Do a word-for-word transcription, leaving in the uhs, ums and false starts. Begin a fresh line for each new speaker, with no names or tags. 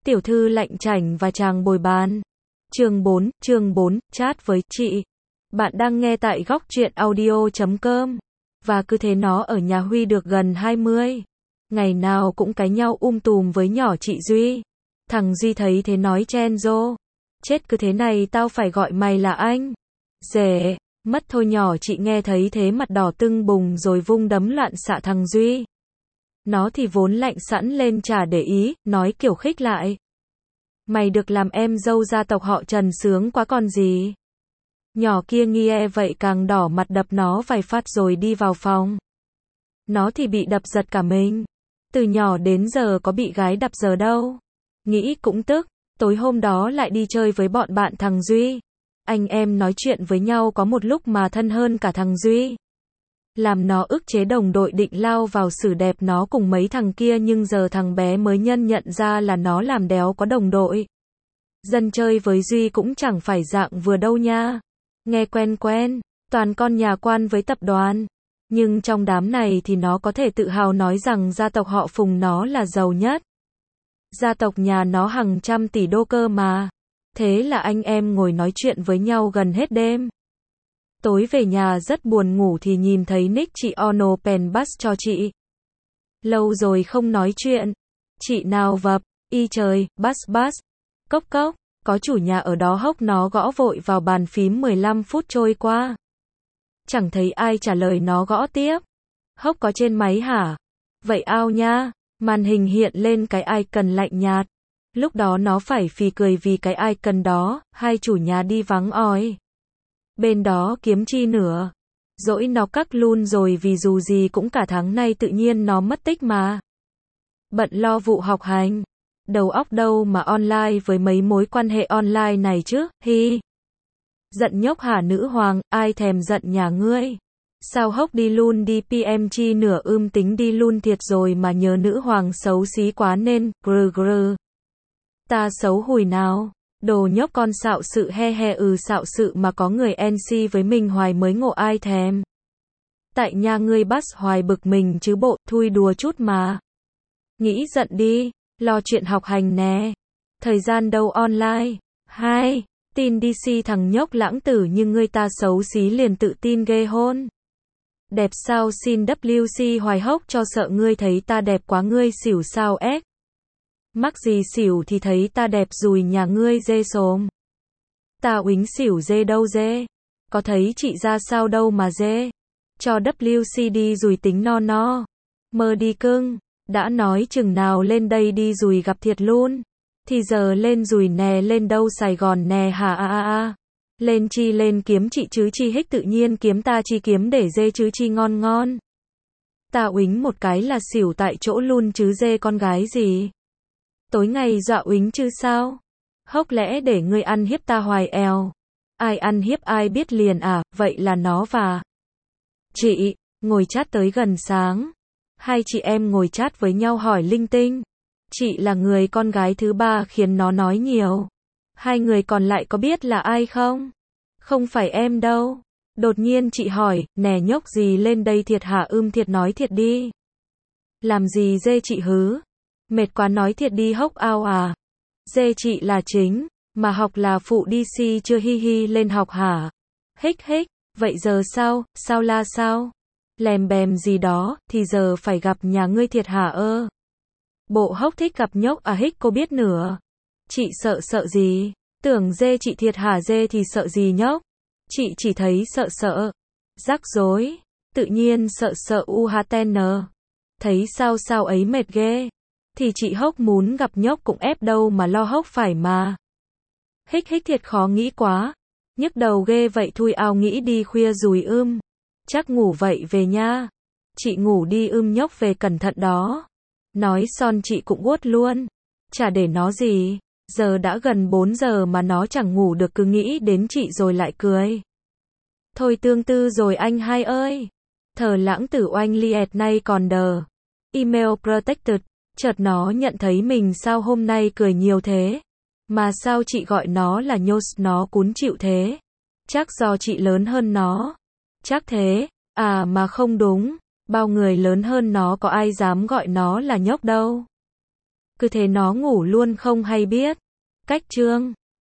Tiểu thư lạnh chảnh và chàng bồi bàn. Chương bốn, chương bốn, chat với chị. Bạn đang nghe tại góc truyện audio chấm com. Và cứ thế nó ở nhà Huy được gần hai mươi. Ngày nào cũng cãi nhau um tùm với nhỏ chị Duy. Thằng Duy thấy thế nói chen rô. Chết, cứ thế này tao phải gọi mày là anh. Dễ, mất thôi. Nhỏ chị nghe thấy thế mặt đỏ tưng bùng rồi vung đấm loạn xạ thằng Duy. Nó thì vốn lạnh sẵn lên chả để ý, nói kiểu khích lại. Mày được làm em dâu gia tộc họ Trần sướng quá còn gì. Nhỏ kia nghe vậy càng đỏ mặt, đập nó vài phát rồi đi vào phòng. Nó thì bị đập giật cả mình. Từ nhỏ đến giờ có bị gái đập giờ đâu. Nghĩ cũng tức, tối hôm đó lại đi chơi với bọn bạn thằng Duy. Anh em nói chuyện với nhau có một lúc mà thân hơn cả thằng Duy. Làm nó ức chế đồng đội định lao vào xử đẹp nó cùng mấy thằng kia, nhưng giờ thằng bé mới nhân nhận ra là nó làm đéo có đồng đội. Dân chơi với Duy cũng chẳng phải dạng vừa đâu nha. Nghe quen quen, toàn con nhà quan với tập đoàn. Nhưng trong đám này thì nó có thể tự hào nói rằng gia tộc họ Phùng nó là giàu nhất. Gia tộc nhà nó hàng trăm tỷ đô cơ mà. Thế là anh em ngồi nói chuyện với nhau gần hết đêm. Tối về nhà rất buồn ngủ thì nhìn thấy nick chị Ono pen bus cho chị. Lâu rồi không nói chuyện. Chị nào vập, y trời, bus bus. Cốc cốc, có chủ nhà ở đó hốc nó gõ vội vào bàn phím. Mười lăm phút trôi qua. Chẳng thấy ai trả lời, nó gõ tiếp. Hốc có trên máy hả? Vậy ao nha. Màn hình hiện lên cái icon lạnh nhạt. Lúc đó nó phải phì cười vì cái icon đó, hai chủ nhà đi vắng oi. Bên đó kiếm chi nữa. Dỗi nó cắc luôn rồi vì dù gì cũng cả tháng nay tự nhiên nó mất tích mà. Bận lo vụ học hành. Đầu óc đâu mà online với mấy mối quan hệ online này chứ, hi. Giận nhốc hả nữ hoàng, ai thèm giận nhà ngươi. Sao hốc đi luôn đi pê em chi nửa ưm tính đi luôn thiệt rồi mà nhớ nữ hoàng xấu xí quá nên, grừ grừ. Ta xấu hùi nào. Đồ nhóc con xạo sự he he ừ xạo sự mà có người en xê với mình hoài mới ngộ ai thèm. Tại nhà ngươi bắt hoài bực mình chứ bộ, thui đùa chút mà. Nghĩ giận đi, lo chuyện học hành nè. Thời gian đâu online. Hai, tin đi si thằng nhóc lãng tử nhưng ngươi ta xấu xí liền tự tin ghê hôn. Đẹp sao xin vê kép xê hoài hốc cho sợ ngươi thấy ta đẹp quá ngươi xỉu sao ếch. Mắc gì xỉu thì thấy ta đẹp rùi nhà ngươi dê xồm. Ta uýnh xỉu dê đâu dê. Có thấy chị ra sao đâu mà dê. Cho vê kép xê đi rùi tính no no. Mơ đi cưng. Đã nói chừng nào lên đây đi rùi gặp thiệt luôn. Thì giờ lên rùi nè, lên đâu Sài Gòn nè hả a a a. Lên chi lên kiếm chị chứ chi hích tự nhiên kiếm ta chi kiếm để dê chứ chi ngon ngon. Ta uýnh một cái là xỉu tại chỗ luôn chứ dê con gái gì. Tối ngày dọa uýnh chứ sao? Hốc lẽ để ngươi ăn hiếp ta hoài eo. Ai ăn hiếp ai biết liền à, vậy là nó và chị, ngồi chat tới gần sáng. Hai chị em ngồi chat với nhau hỏi linh tinh. Chị là người con gái thứ ba khiến nó nói nhiều. Hai người còn lại có biết là ai không? Không phải em đâu. Đột nhiên chị hỏi, nè nhóc gì lên đây thiệt hả ưm thiệt nói thiệt đi. Làm gì dê chị hứ? Mệt quá nói thiệt đi hốc ao à. Dê chị là chính, mà học là phụ đi si chưa hi hi lên học hả? Hích hích, vậy giờ sao, sao la sao? Lèm bèm gì đó, thì giờ phải gặp nhà ngươi thiệt hả ơ? Bộ hốc thích gặp nhóc à hích cô biết nữa. Chị sợ sợ gì? Tưởng dê chị thiệt hả dê thì sợ gì nhóc? Chị chỉ thấy sợ sợ. Rắc rối. Tự nhiên sợ sợ u hát ten. Thấy sao sao ấy mệt ghê. Thì chị hốc muốn gặp nhóc cũng ép đâu mà lo hốc phải mà. Hích hích thiệt khó nghĩ quá. Nhức đầu ghê vậy thui ao nghĩ đi khuya rùi ưm. Chắc ngủ vậy về nha. Chị ngủ đi ưm nhóc về cẩn thận đó. Nói son chị cũng uất luôn. Chả để nó gì. Giờ đã gần bốn giờ mà nó chẳng ngủ được cứ nghĩ đến chị rồi lại cười. Thôi tương tư rồi anh hai ơi. Thờ lãng tử oanh liệt nay còn đờ. Email protected. Chợt nó nhận thấy mình sao hôm nay cười nhiều thế. Mà sao chị gọi nó là nhos nó cún chịu thế. Chắc do chị lớn hơn nó. Chắc thế. À mà không đúng. Bao người lớn hơn nó có ai dám gọi nó là nhóc đâu. Cứ thế nó ngủ luôn không hay biết. Cách chương